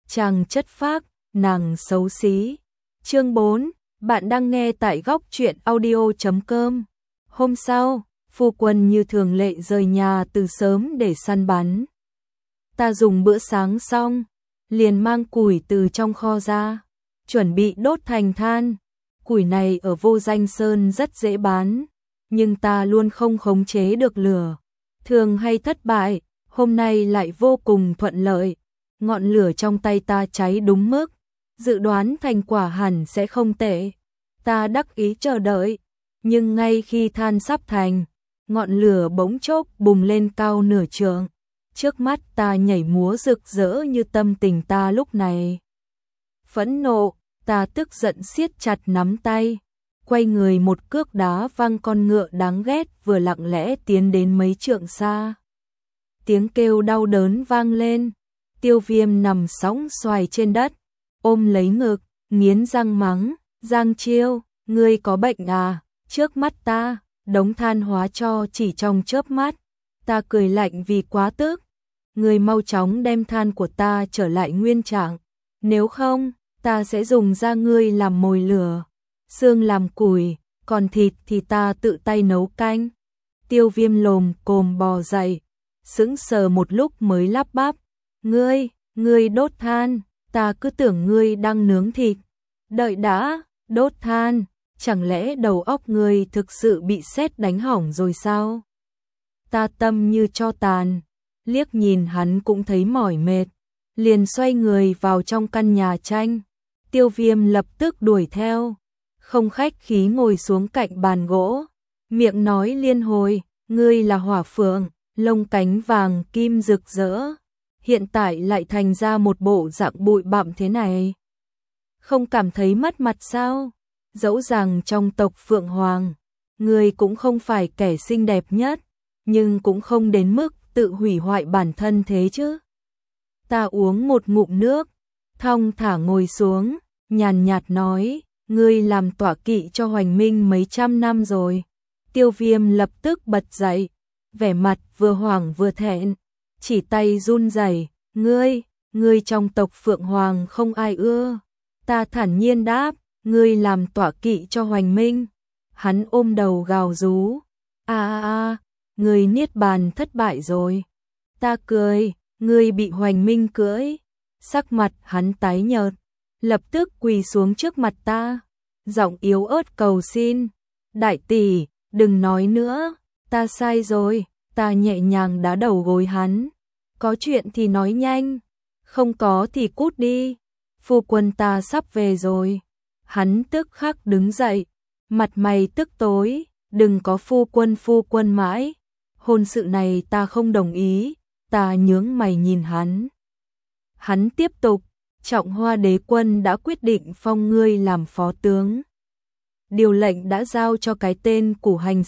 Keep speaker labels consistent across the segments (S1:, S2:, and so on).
S1: chàng chất phác, nàng xấu xí. Chương 4, bạn đang nghe tại góc truyện audio.com. Hôm sau, phu quân như thường lệ rời nhà từ sớm để săn bắn. Ta dùng bữa sáng xong, liền mang củi từ trong kho ra, chuẩn bị đốt thành than. Củi này ở Vô Danh Sơn rất dễ bán, nhưng ta luôn không khống chế được lửa, thường hay thất bại, hôm nay lại vô cùng thuận lợi. Ngọn lửa trong tay ta cháy đúng mức, dự đoán thành quả hẳn sẽ không tệ. Ta đắc ý chờ đợi, nhưng ngay khi than sắp thành, ngọn lửa bỗng chốc bùng lên cao nửa trượng. Trước mắt ta nhảy múa rực rỡ như tâm tình ta lúc này. Phẫn nộ, ta tức giận siết chặt nắm tay, quay người một cước đá văng con ngựa đáng ghét vừa lặng lẽ tiến đến mấy trượng xa. Tiếng kêu đau đớn vang lên, Tiêu Viêm nằm sóng xoài trên đất, ôm lấy ngực, nghiến răng mắng, Giang Chiêu, ngươi có bệnh à? Trước mắt ta, đống than hóa cho chỉ trong chớp mắt. Ta cười lạnh vì quá tức, ngươi mau chóng đem than của ta trở lại nguyên trạng, nếu không, ta sẽ dùng da ngươi làm mồi lửa, xương làm củi, còn thịt thì ta tự tay nấu canh. Tiêu Viêm lồm cồm bò dậy, sững sờ một lúc mới lắp bắp, ngươi đốt than, ta cứ tưởng ngươi đang nướng thịt. Đợi đã, đốt than, chẳng lẽ đầu óc ngươi thực sự bị sét đánh hỏng rồi sao? Ta tâm như tro tàn, liếc nhìn hắn cũng thấy mỏi mệt, liền xoay người vào trong căn nhà tranh. Tiêu Viêm lập tức đuổi theo, không khách khí ngồi xuống cạnh bàn gỗ, miệng nói liên hồi, ngươi là hỏa phượng, lông cánh vàng kim rực rỡ, hiện tại lại thành ra một bộ dạng bụi bặm thế này. Không cảm thấy mất mặt sao? Dẫu rằng trong tộc Phượng Hoàng, ngươi cũng không phải kẻ xinh đẹp nhất, nhưng cũng không đến mức tự hủy hoại bản thân thế chứ. Ta uống một ngụm nước, thong thả ngồi xuống, nhàn nhạt nói, ngươi làm tọa kỵ cho Hoành Minh mấy trăm năm rồi. Tiêu Viêm lập tức bật dậy, vẻ mặt vừa hoảng vừa thẹn, chỉ tay run rẩy, ngươi trong tộc Phượng Hoàng không ai ưa. Ta thản nhiên đáp, ngươi làm tọa kỵ cho Hoành Minh. Hắn ôm đầu gào rú, ngươi niết bàn thất bại rồi. Ta cười, ngươi bị Hoành Minh cưỡi. Sắc mặt hắn tái nhợt, lập tức quỳ xuống trước mặt ta, giọng yếu ớt cầu xin, đại tỷ, đừng nói nữa, ta sai rồi. Ta nhẹ nhàng đá đầu gối hắn, có chuyện thì nói nhanh, không có thì cút đi, phu quân ta sắp về rồi. Hắn tức khắc đứng dậy, mặt mày tức tối, đừng có phu quân mãi, hôn sự này ta không đồng ý. Ta nhướng mày nhìn hắn. Hắn tiếp tục, Trọng Hoa đế quân đã quyết định phong ngươi làm phó tướng. Điều lệnh đã giao cho cái tên củ hành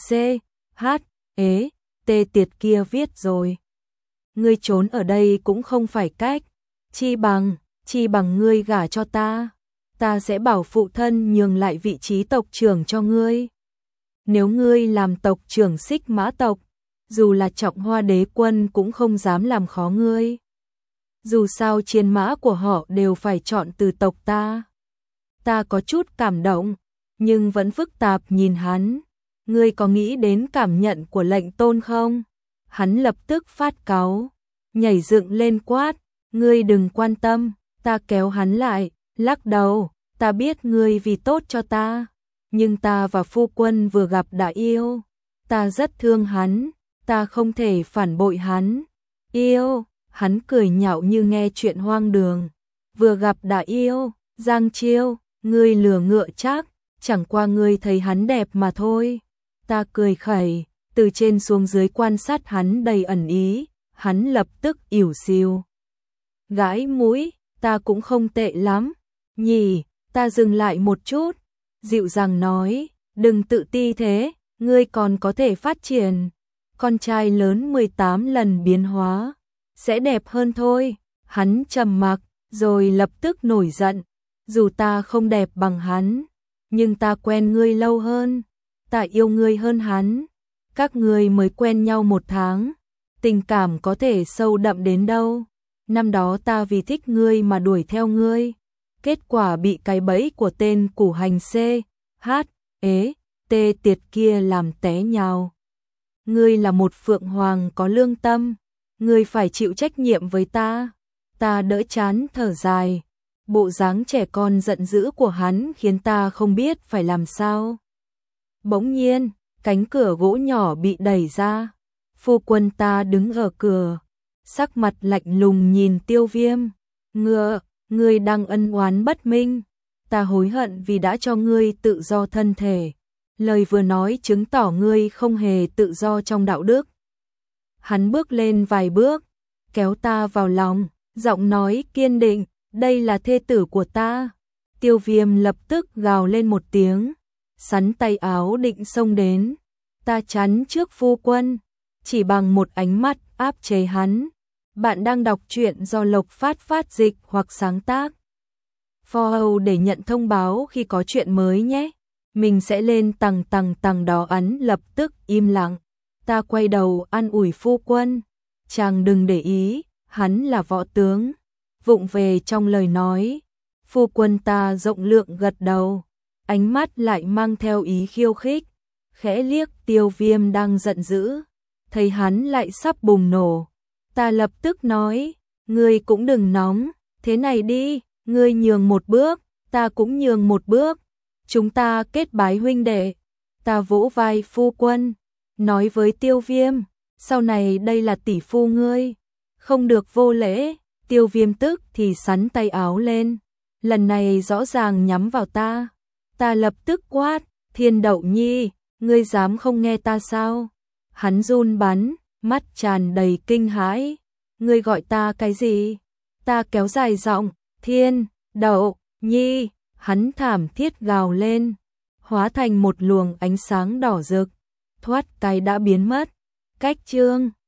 S1: tê tiệt kia viết rồi. Ngươi trốn ở đây cũng không phải cách, chi bằng ngươi gả cho ta, ta sẽ bảo phụ thân nhường lại vị trí tộc trưởng cho ngươi. Nếu ngươi làm tộc trưởng Xích Mã tộc, dù là Trọng Hoa đế quân cũng không dám làm khó ngươi. Dù sao chiến mã của họ đều phải chọn từ tộc ta. Ta có chút cảm động, nhưng vẫn phức tạp nhìn hắn. Ngươi có nghĩ đến cảm nhận của lệnh tôn không? Hắn lập tức phát cáu, nhảy dựng lên quát, ngươi đừng quan tâm. Ta kéo hắn lại, lắc đầu, ta biết ngươi vì tốt cho ta, nhưng ta và phu quân vừa gặp đã yêu, ta rất thương hắn, ta không thể phản bội hắn. Yêu? Hắn cười nhạo như nghe chuyện hoang đường. Vừa gặp đã yêu, Giang Chiêu, ngươi lừa ngựa chắc, chẳng qua ngươi thấy hắn đẹp mà thôi. Ta cười khẩy, từ trên xuống dưới quan sát hắn đầy ẩn ý, hắn lập tức ỉu xìu. Gãi mũi, ta cũng không tệ lắm, nhỉ. Ta dừng lại một chút, dịu dàng nói, đừng tự ti thế, ngươi còn có thể phát triển. Con trai lớn 18 lần biến hóa, sẽ đẹp hơn thôi. Hắn trầm mặc, rồi lập tức nổi giận, dù ta không đẹp bằng hắn, nhưng ta quen ngươi lâu hơn, ta yêu ngươi hơn hắn. Các ngươi mới quen nhau 1 tháng, tình cảm có thể sâu đậm đến đâu. năm đó ta vì thích ngươi mà đuổi theo ngươi, kết quả bị cái bẫy của tên củ hành C, H, ế, T tiệt kia làm té nhào. Ngươi là một phượng hoàng có lương tâm, ngươi phải chịu trách nhiệm với ta. Ta đỡ chán thở dài, bộ dáng trẻ con giận dữ của hắn khiến ta không biết phải làm sao. Bỗng nhiên, cánh cửa gỗ nhỏ bị đẩy ra, phu quân ta đứng ở cửa, sắc mặt lạnh lùng nhìn Tiêu Viêm. Ngươi đang ân oán bất minh, ta hối hận vì đã cho ngươi tự do thân thể. Lời vừa nói chứng tỏ ngươi không hề tự do trong đạo đức. Hắn bước lên vài bước, kéo ta vào lòng, giọng nói kiên định, đây là thê tử của ta. Tiêu Viêm lập tức gào lên một tiếng, sắn tay áo định xông đến. Ta chắn trước phu quân, chỉ bằng một ánh mắt áp chế hắn. Bạn đang đọc truyện do Lộc phát dịch hoặc sáng tác. Follow để nhận thông báo khi có chuyện mới nhé. Mình sẽ lên tầng đó. Ấn lập tức im lặng. Ta quay đầu an ủi phu quân. Chàng đừng để ý, hắn là võ tướng. Vụng về trong lời nói. Phu quân ta rộng lượng gật đầu. Ánh mắt lại mang theo ý khiêu khích. Khẽ liếc Tiêu Viêm đang giận dữ. Thấy hắn lại sắp bùng nổ. Ta lập tức nói, ngươi cũng đừng nóng, thế này đi, ngươi nhường một bước, ta cũng nhường một bước, chúng ta kết bái huynh đệ. Ta vỗ vai phu quân, nói với Tiêu Viêm, sau này đây là tỷ phu ngươi, không được vô lễ. Tiêu Viêm tức thì sắn tay áo lên, lần này rõ ràng nhắm vào ta. Ta lập tức quát, Thiên Đậu Nhi, ngươi dám không nghe ta sao? Hắn run bắn, mắt tràn đầy kinh hãi. Ngươi gọi ta cái gì? Ta kéo dài giọng, Thiên Đậu Nhi. Hắn thảm thiết gào lên, hóa thành một luồng ánh sáng đỏ rực, thoát cái đã biến mất. Cách chương